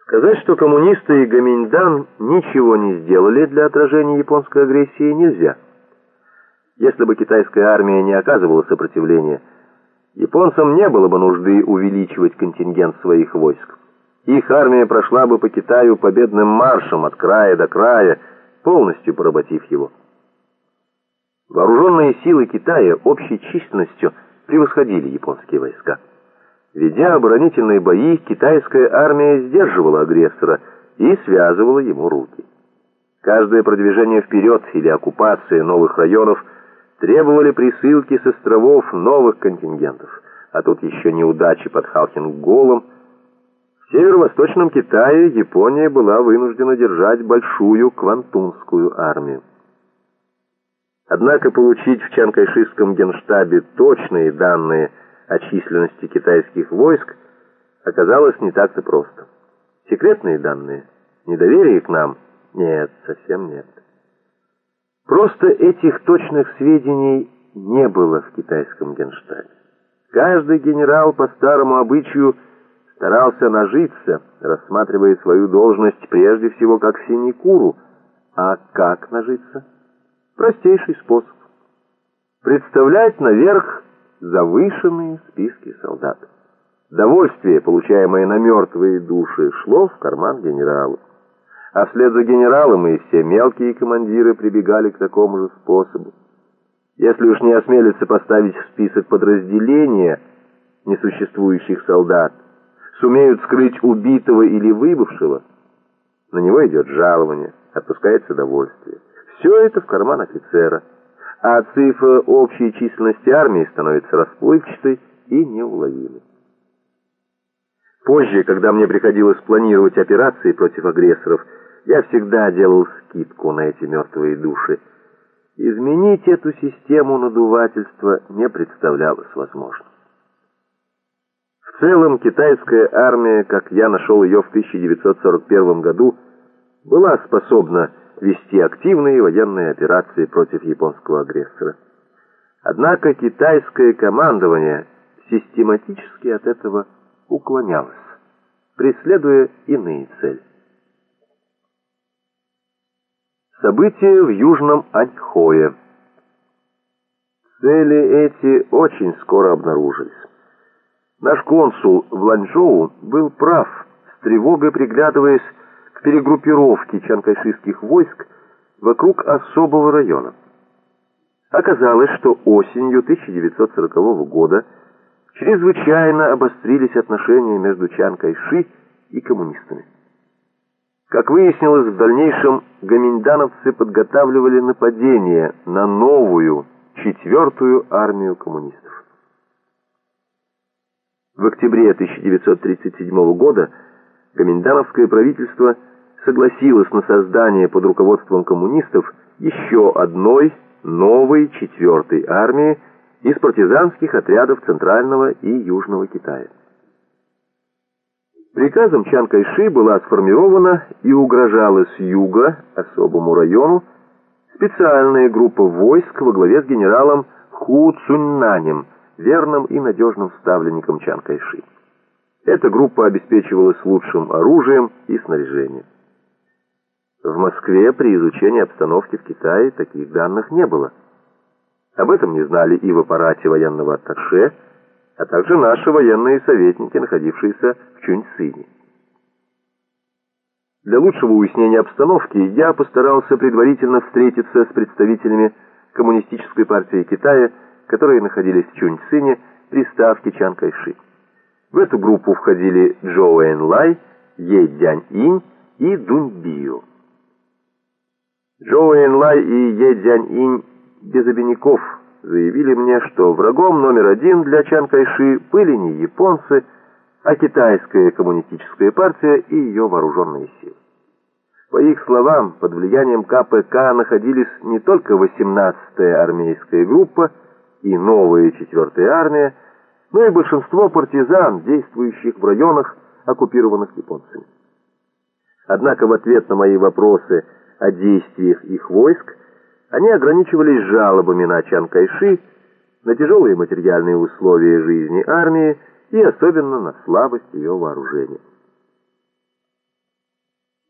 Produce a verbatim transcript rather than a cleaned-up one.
Сказать, что коммунисты и Гоминьдан ничего не сделали для отражения японской агрессии, нельзя. Если бы китайская армия не оказывала сопротивления, японцам не было бы нужды увеличивать контингент своих войск. Их армия прошла бы по Китаю победным маршем от края до края, полностью поработив его. Вооруженные силы Китая общей численностью превосходили японские войска. Ведя оборонительные бои, китайская армия сдерживала агрессора и связывала ему руки. Каждое продвижение вперед или оккупация новых районов требовали присылки с островов новых контингентов, а тут еще неудачи под Халхин-Голом. В северо-восточном Китае Япония была вынуждена держать большую Квантунскую армию. Однако получить в Чан-Кайшистском генштабе точные данные о численности китайских войск оказалось не так-то просто. Секретные данные, недоверие к нам? Нет, совсем нет. Просто этих точных сведений не было в китайском генштабе. Каждый генерал по старому обычаю старался нажиться, рассматривая свою должность прежде всего как синекуру. А как нажиться? Простейший способ. Представлять наверх завышенные списки солдат. Довольствие, получаемое на мертвые души, шло в карман генералу. А вслед за генералом и все мелкие командиры прибегали к такому же способу. Если уж не осмелиться поставить в список подразделения несуществующих солдат, сумеют скрыть убитого или выбывшего, на него идет жалование, отпускается довольствие. Все это в карман офицера, а цифра общей численности армии становится расплывчатой и неуловимой. Позже, когда мне приходилось планировать операции против агрессоров, я всегда делал скидку на эти мертвые души. Изменить эту систему надувательства не представлялось возможным. В целом, китайская армия, как я нашел ее в тысяча девятьсот сорок первом году, была способна вести активные военные операции против японского агрессора. Однако китайское командование систематически от этого уклонялось, преследуя иные цели. События в Южном Аньхое. Цели эти очень скоро обнаружились. Наш консул в Ланчжоу был прав, с тревогой приглядываясь к перегруппировке чанкайшистских войск вокруг особого района. Оказалось, что осенью тысяча девятьсот сорокового года чрезвычайно обострились отношения между Чан Кайши и коммунистами. Как выяснилось, в дальнейшем гоминьдановцы подготавливали нападение на новую, четвертую армию коммунистов. В октябре тысяча девятьсот тридцать седьмого года гоминьдановское правительство согласилось на создание под руководством коммунистов еще одной новой четвертой армии из партизанских отрядов Центрального и Южного Китая. Приказом Чан Кайши была сформирована и угрожала с юга особому району специальная группа войск во главе с генералом Ху Цуньнанем, верным и надежным ставленником Чан Кайши. Эта группа обеспечивалась лучшим оружием и снаряжением. В Москве при изучении обстановки в Китае таких данных не было. Об этом не знали и в аппарате военного атташе, а также наши военные советники, находившиеся в Чуньцине. Для лучшего уяснения обстановки я постарался предварительно встретиться с представителями Коммунистической партии Китая, которые находились в Чуньцине при ставке Чан Кайши. В эту группу входили Чжоу Энлай, Е Цзяньинь и Дунь Био. Чжоу Энлай и Е Цзяньинь без обиняков заявили мне, что врагом номер один для Чан Кайши были не японцы, а китайская коммунистическая партия и ее вооруженные силы. По их словам, под влиянием ка пэ ка находились не только восемнадцатая армейская группа и новая четвертая армия, но и большинство партизан, действующих в районах, оккупированных японцами. Однако в ответ на мои вопросы о действиях их войск они ограничивались жалобами на Чан Кайши, на тяжелые материальные условия жизни армии и особенно на слабость ее вооружения.